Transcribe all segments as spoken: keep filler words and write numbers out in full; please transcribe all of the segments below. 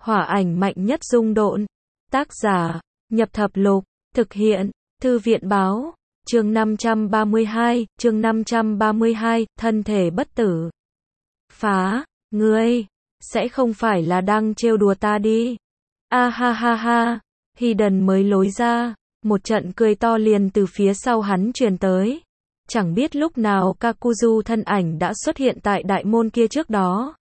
Hỏa ảnh mạnh nhất dung độn. Tác giả, Nhập Thập Lục, thực hiện, Thư viện báo, chương năm trăm ba mươi hai, chương năm trăm ba mươi hai, thân thể bất tử. Phá, ngươi, sẽ không phải là đang trêu đùa ta đi. A ha ha ha, Hidden mới lối ra, một trận cười to liền từ phía sau hắn truyền tới. Chẳng biết lúc nào Kakuzu thân ảnh đã xuất hiện tại đại môn kia trước đó.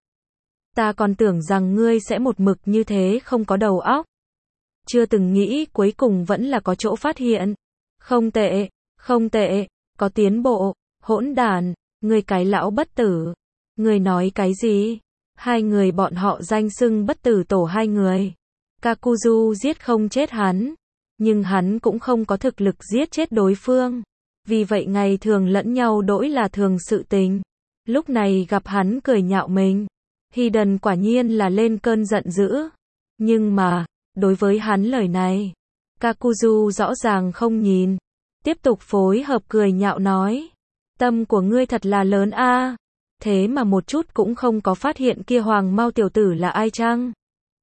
Ta còn tưởng rằng ngươi sẽ một mực như thế không có đầu óc. Chưa từng nghĩ cuối cùng vẫn là có chỗ phát hiện. Không tệ, không tệ, có tiến bộ, hỗn đản, ngươi cái lão bất tử. Ngươi nói cái gì? Hai người bọn họ danh xưng bất tử tổ hai người. Kakuzu giết không chết hắn, nhưng hắn cũng không có thực lực giết chết đối phương. Vì vậy ngày thường lẫn nhau đỗi là thường sự tình. Lúc này gặp hắn cười nhạo mình, Hidden quả nhiên là lên cơn giận dữ. Nhưng mà, đối với hắn lời này, Kakuzu rõ ràng không nhìn. Tiếp tục phối hợp cười nhạo nói. Tâm của ngươi thật là lớn a, thế mà một chút cũng không có phát hiện kia hoàng mao tiểu tử là ai chăng?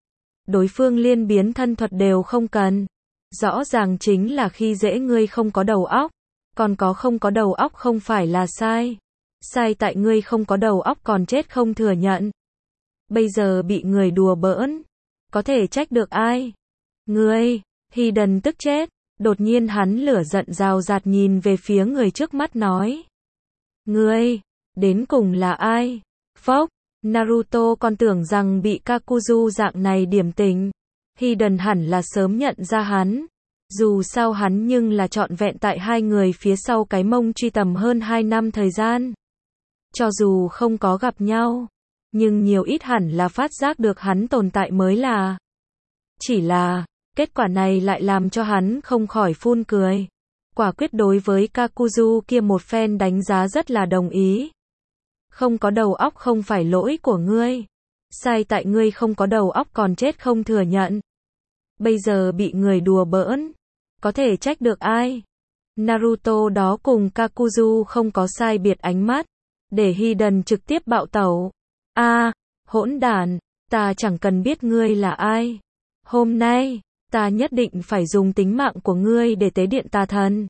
Đối phương liên biến thân thuật đều không cần. Rõ ràng chính là khi dễ ngươi không có đầu óc. Còn có không có đầu óc không phải là sai. Sai tại ngươi không có đầu óc còn chết không thừa nhận. Bây giờ bị người đùa bỡn. Có thể trách được ai? Ngươi, Hidden tức chết. Đột nhiên hắn lửa giận rào rạt nhìn về phía người trước mắt nói. Ngươi, đến cùng là ai? Phốc, Naruto còn tưởng rằng bị Kakuzu dạng này điểm tình. Hidden hẳn là sớm nhận ra hắn. Dù sao hắn nhưng là trọn vẹn tại hai người phía sau cái mông truy tầm hơn hai năm thời gian. Cho dù không có gặp nhau, nhưng nhiều ít hẳn là phát giác được hắn tồn tại mới là. Chỉ là, kết quả này lại làm cho hắn không khỏi phun cười. Quả quyết đối với Kakuzu kia một phen đánh giá rất là đồng ý. Không có đầu óc không phải lỗi của ngươi. Sai tại ngươi không có đầu óc còn chết không thừa nhận. Bây giờ bị người đùa bỡn. Có thể trách được ai? Naruto đó cùng Kakuzu không có sai biệt ánh mắt. Để Hidden trực tiếp bạo tẩu. A, hỗn đản, ta chẳng cần biết ngươi là ai. Hôm nay, ta nhất định phải dùng tính mạng của ngươi để tế điện tà thần.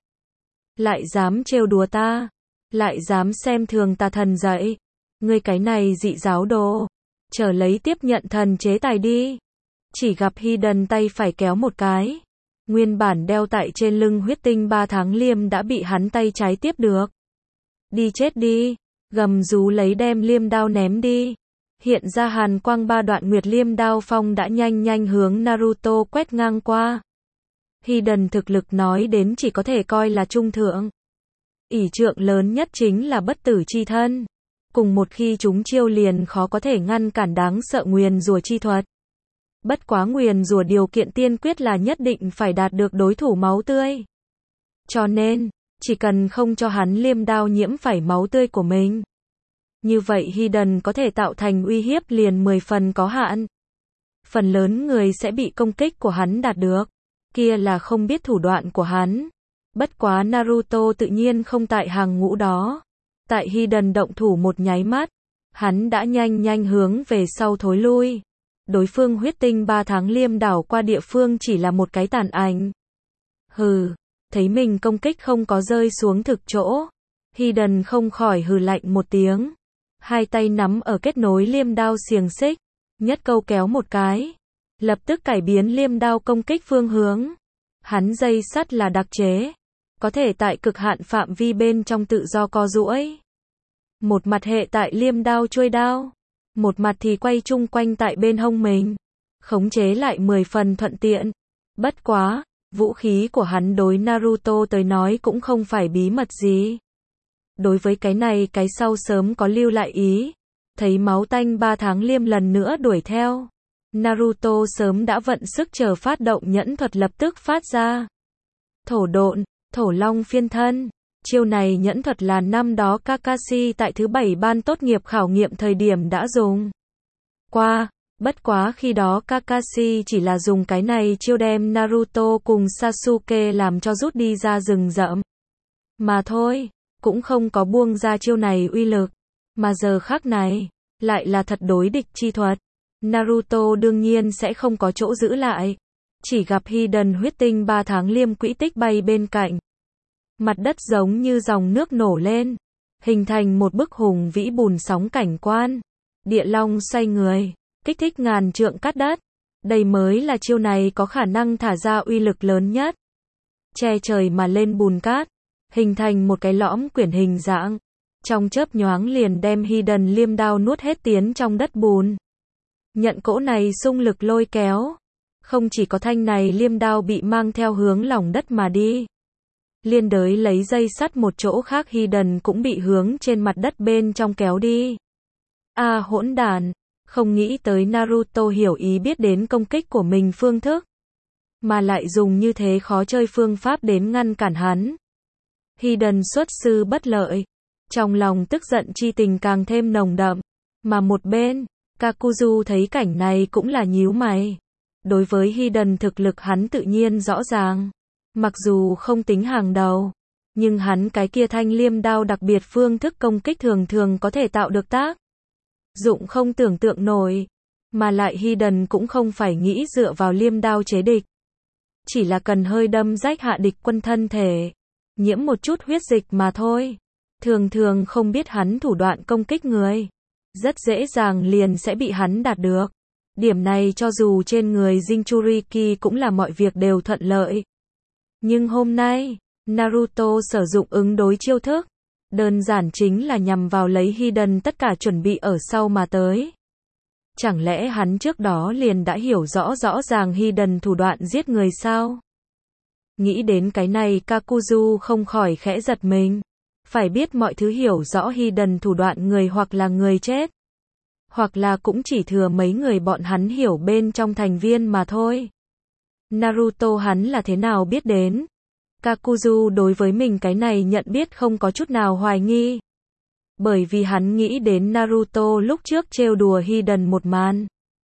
Lại dám trêu đùa ta. Lại dám xem thường tà thần dậy. Ngươi cái này dị giáo đồ. Chờ lấy tiếp nhận thần chế tài đi. Chỉ gặp Hidden tay phải kéo một cái. Nguyên bản đeo tại trên lưng huyết tinh ba tháng liêm đã bị hắn tay trái tiếp được. Đi chết đi. Gầm rú lấy đem liêm đao ném đi. Hiện ra hàn quang ba đoạn nguyệt liêm đao phong đã nhanh nhanh hướng Naruto quét ngang qua. Hidden thực lực nói đến chỉ có thể coi là trung thượng. Ỷ trượng lớn nhất chính là bất tử chi thân. Cùng một khi chúng chiêu liền khó có thể ngăn cản đáng sợ nguyền rủa chi thuật. Bất quá nguyền rủa điều kiện tiên quyết là nhất định phải đạt được đối thủ máu tươi. Cho nên, chỉ cần không cho hắn liêm đao nhiễm phải máu tươi của mình. Như vậy Hidden có thể tạo thành uy hiếp liền mười phần có hạn. Phần lớn người sẽ bị công kích của hắn đạt được. Kia là không biết thủ đoạn của hắn. Bất quá Naruto tự nhiên không tại hàng ngũ đó. Tại Hidden động thủ một nháy mắt, hắn đã nhanh nhanh hướng về sau thối lui. Đối phương huyết tinh ba tháng liêm đảo qua địa phương chỉ là một cái tàn ảnh. Hừ, thấy mình công kích không có rơi xuống thực chỗ. Hidden không khỏi hừ lạnh một tiếng. Hai tay nắm ở kết nối liêm đao xiềng xích. Nhất câu kéo một cái. Lập tức cải biến liêm đao công kích phương hướng. Hắn dây sắt là đặc chế. Có thể tại cực hạn phạm vi bên trong tự do co duỗi. Một mặt hệ tại liêm đao chuôi đao. Một mặt thì quay chung quanh tại bên hông mình. Khống chế lại mười phần thuận tiện. Bất quá, vũ khí của hắn đối Naruto tới nói cũng không phải bí mật gì. Đối với cái này cái sau sớm có lưu lại ý. Thấy máu tanh ba tháng liêm lần nữa đuổi theo. Naruto sớm đã vận sức chờ phát động nhẫn thuật lập tức phát ra. Thổ độn, thổ long phiên thân. Chiêu này nhẫn thuật là năm đó Kakashi tại thứ bảy ban tốt nghiệp khảo nghiệm thời điểm đã dùng qua. Bất quá khi đó Kakashi chỉ là dùng cái này chiêu đem Naruto cùng Sasuke làm cho rút đi ra rừng rậm. Mà thôi, cũng không có buông ra chiêu này uy lực. Mà giờ khắc này, lại là thật đối địch chi thuật. Naruto đương nhiên sẽ không có chỗ giữ lại. Chỉ gặp Hiden huyết tinh ba tháng liêm quỹ tích bay bên cạnh. Mặt đất giống như dòng nước nổ lên, hình thành một bức hùng vĩ bùn sóng cảnh quan. Địa long xoay người, kích thích ngàn trượng cắt đất. Đây mới là chiêu này có khả năng thả ra uy lực lớn nhất. Che trời mà lên bùn cát, hình thành một cái lõm quyển hình dạng. Trong chớp nhoáng liền đem Hiden liêm đao nuốt hết tiến trong đất bùn. Nhận cỗ này xung lực lôi kéo. Không chỉ có thanh này liêm đao bị mang theo hướng lòng đất mà đi. Liên đới lấy dây sắt một chỗ khác Hiden cũng bị hướng trên mặt đất bên trong kéo đi. A à, hỗn đản, không nghĩ tới Naruto hiểu ý biết đến công kích của mình phương thức. Mà lại dùng như thế khó chơi phương pháp đến ngăn cản hắn. Hiden xuất sư bất lợi. Trong lòng tức giận chi tình càng thêm nồng đậm. Mà một bên, Kakuzu thấy cảnh này cũng là nhíu mày. Đối với Hiden thực lực hắn tự nhiên rõ ràng. Mặc dù không tính hàng đầu, nhưng hắn cái kia thanh liêm đao đặc biệt phương thức công kích thường thường có thể tạo được tác dụng không tưởng tượng nổi. Mà lại Hiden cũng không phải nghĩ dựa vào liêm đao chế địch. Chỉ là cần hơi đâm rách hạ địch quân thân thể, nhiễm một chút huyết dịch mà thôi. Thường thường không biết hắn thủ đoạn công kích người, rất dễ dàng liền sẽ bị hắn đạt được. Điểm này cho dù trên người Jinchuriki cũng là mọi việc đều thuận lợi. Nhưng hôm nay, Naruto sử dụng ứng đối chiêu thức. Đơn giản chính là nhằm vào lấy Hiden tất cả chuẩn bị ở sau mà tới. Chẳng lẽ hắn trước đó liền đã hiểu rõ rõ ràng Hiden thủ đoạn giết người sao? Nghĩ đến cái này Kakuzu không khỏi khẽ giật mình. Phải biết mọi thứ hiểu rõ Hiden thủ đoạn người hoặc là người chết. Hoặc là cũng chỉ thừa mấy người bọn hắn hiểu bên trong thành viên mà thôi. Naruto hắn là thế nào biết đến? Kakuzu đối với mình cái này nhận biết không có chút nào hoài nghi. Bởi vì hắn nghĩ đến Naruto lúc trước trêu đùa Hiden một màn.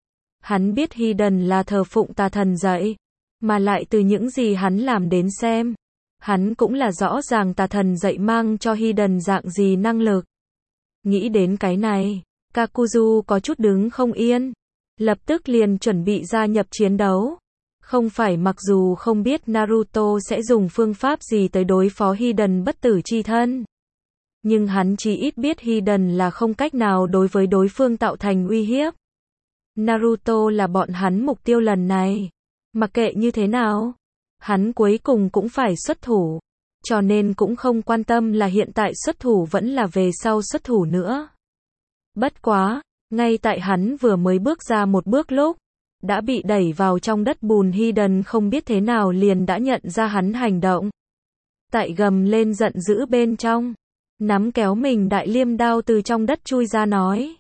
Hắn biết Hiden là thờ phụng tà thần dạy. Mà lại từ những gì hắn làm đến xem. Hắn cũng là rõ ràng tà thần dạy mang cho Hiden dạng gì năng lực. Nghĩ đến cái này, Kakuzu có chút đứng không yên. Lập tức liền chuẩn bị gia nhập chiến đấu. Không phải mặc dù không biết Naruto sẽ dùng phương pháp gì tới đối phó Hiden bất tử chi thân. Nhưng hắn chỉ ít biết Hiden là không cách nào đối với đối phương tạo thành uy hiếp. Naruto là bọn hắn mục tiêu lần này. Mặc kệ như thế nào, hắn cuối cùng cũng phải xuất thủ. Cho nên cũng không quan tâm là hiện tại xuất thủ vẫn là về sau xuất thủ nữa. Bất quá, ngay tại hắn vừa mới bước ra một bước lúc, đã bị đẩy vào trong đất bùn Hiden không biết thế nào liền đã nhận ra hắn hành động. Tại gầm lên giận dữ bên trong, nắm kéo mình đại liêm đao từ trong đất chui ra nói.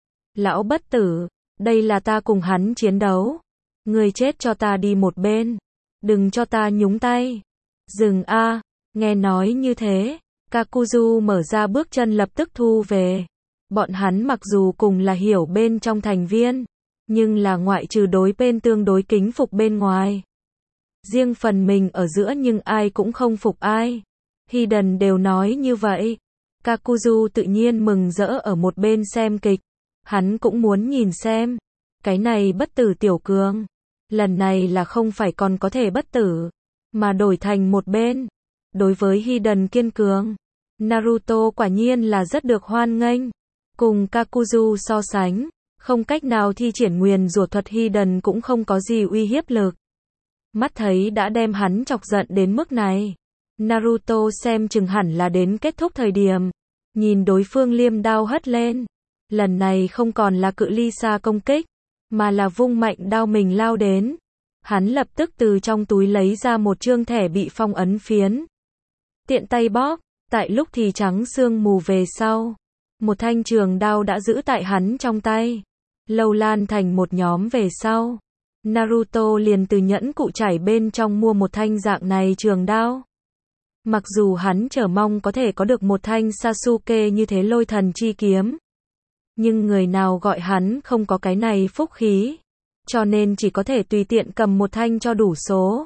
Lão bất tử, đây là ta cùng hắn chiến đấu. Người chết cho ta đi một bên. Đừng cho ta nhúng tay. Dừng a. Nghe nói như thế, Kakuzu mở ra bước chân lập tức thu về. Bọn hắn mặc dù cùng là hiểu bên trong thành viên, nhưng là ngoại trừ đối bên tương đối kính phục bên ngoài. Riêng phần mình ở giữa nhưng ai cũng không phục ai. Hiden đều nói như vậy. Kakuzu tự nhiên mừng rỡ ở một bên xem kịch. Hắn cũng muốn nhìn xem. Cái này bất tử tiểu cường. Lần này là không phải còn có thể bất tử. Mà đổi thành một bên. Đối với Hiden kiên cường. Naruto quả nhiên là rất được hoan nghênh. Cùng Kakuzu so sánh. Không cách nào thi triển nguyền rủa thuật Hiden cũng không có gì uy hiếp lực. Mắt thấy đã đem hắn chọc giận đến mức này. Naruto xem chừng hẳn là đến kết thúc thời điểm. Nhìn đối phương liêm đao hất lên. Lần này không còn là cự ly xa công kích. Mà là vung mạnh đao mình lao đến. Hắn lập tức từ trong túi lấy ra một chương thẻ bị phong ấn phiến. Tiện tay bóp. Tại lúc thì trắng sương mù về sau. Một thanh trường đao đã giữ tại hắn trong tay. Lâu lan thành một nhóm về sau. Naruto liền từ nhẫn cụ chảy bên trong mua một thanh dạng này trường đao. Mặc dù hắn chờ mong có thể có được một thanh Sasuke như thế lôi thần chi kiếm. Nhưng người nào gọi hắn không có cái này phúc khí. Cho nên chỉ có thể tùy tiện cầm một thanh cho đủ số.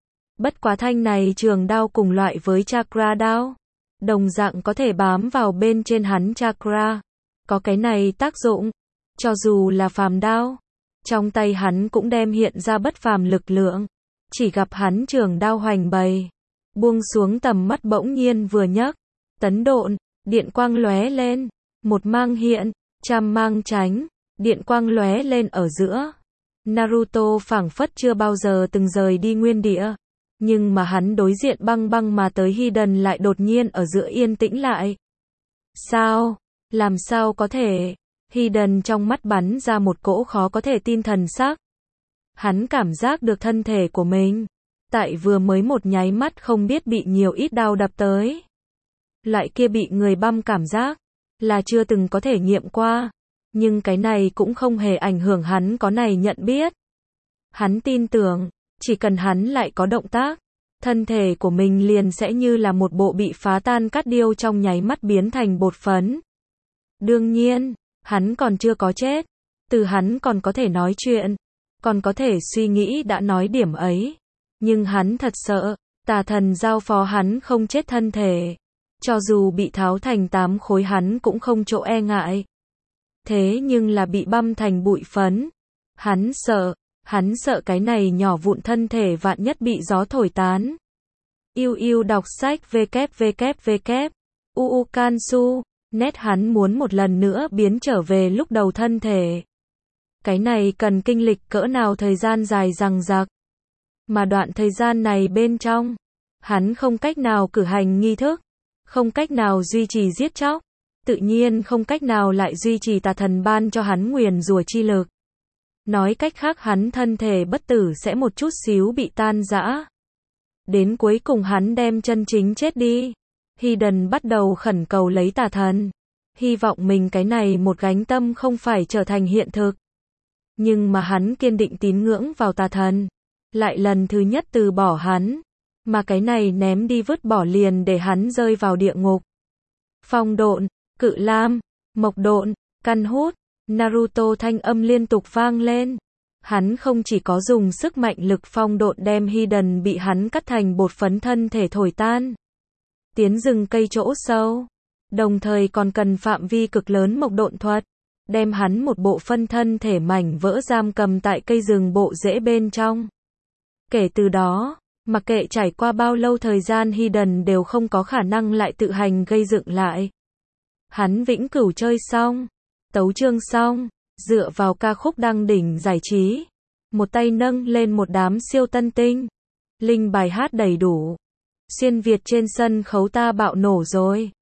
Bất quá thanh này trường đao cùng loại với chakra đao. Đồng dạng có thể bám vào bên trên hắn chakra. Có cái này tác dụng. Cho dù là phàm đao, Trong tay hắn cũng đem hiện ra bất phàm lực lượng. Chỉ gặp hắn trường đao hoành bày, buông xuống tầm mắt bỗng nhiên vừa nhấc, tấn độn, điện quang lóe lên, một mang hiện, trăm mang tránh, điện quang lóe lên ở giữa. Naruto phảng phất chưa bao giờ từng rời đi nguyên địa, nhưng mà hắn đối diện băng băng mà tới Hiden lại đột nhiên ở giữa yên tĩnh lại. Sao? Làm sao có thể? Hiden trong mắt bắn ra một cỗ khó có thể tin thần sắc. Hắn cảm giác được thân thể của mình, tại vừa mới một nháy mắt không biết bị nhiều ít đao đập tới. Loại kia bị người băm cảm giác, là chưa từng có thể nghiệm qua. Nhưng cái này cũng không hề ảnh hưởng hắn có này nhận biết. Hắn tin tưởng, chỉ cần hắn lại có động tác, thân thể của mình liền sẽ như là một bộ bị phá tan cát điêu trong nháy mắt biến thành bột phấn. Đương nhiên, hắn còn chưa có chết. Từ hắn còn có thể nói chuyện, còn có thể suy nghĩ đã nói điểm ấy. Nhưng hắn thật sợ, tà thần giao phó hắn không chết thân thể. Cho dù bị tháo thành tám khối hắn cũng không chỗ e ngại. Thế nhưng là bị băm thành bụi phấn. Hắn sợ, hắn sợ cái này nhỏ vụn thân thể vạn nhất bị gió thổi tán. Yêu yêu đọc sách www. Uu Kansu, nét hắn muốn một lần nữa biến trở về lúc đầu thân thể. Cái này cần kinh lịch cỡ nào thời gian dài dằng dặc. Mà đoạn thời gian này bên trong, hắn không cách nào cử hành nghi thức, không cách nào duy trì giết chóc, tự nhiên không cách nào lại duy trì tà thần ban cho hắn nguyền rủa chi lực. Nói cách khác hắn thân thể bất tử sẽ một chút xíu bị tan rã. Đến cuối cùng hắn đem chân chính chết đi. Hiden bắt đầu khẩn cầu lấy tà thần. Hy vọng mình cái này một gánh tâm không phải trở thành hiện thực. Nhưng mà hắn kiên định tín ngưỡng vào tà thần. Lại lần thứ nhất từ bỏ hắn. Mà cái này ném đi vứt bỏ liền để hắn rơi vào địa ngục. Phong độn, cự lam, mộc độn, căn hút, Naruto thanh âm liên tục vang lên. Hắn không chỉ có dùng sức mạnh lực phong độn đem Hiden bị hắn cắt thành bột phấn thân thể thổi tan. Tiến rừng cây chỗ sâu. Đồng thời còn cần phạm vi cực lớn mộc độn thuật. Đem hắn một bộ phân thân thể mảnh vỡ giam cầm tại cây rừng bộ rễ bên trong. Kể từ đó, mặc kệ trải qua bao lâu thời gian Hiden đều không có khả năng lại tự hành gây dựng lại. Hắn vĩnh cửu chơi xong. Tấu chương xong, dựa vào ca khúc đăng đỉnh giải trí. Một tay nâng lên một đám siêu tân tinh. Linh bài hát đầy đủ. Xuyên Việt trên sân khấu ta bạo nổ rồi.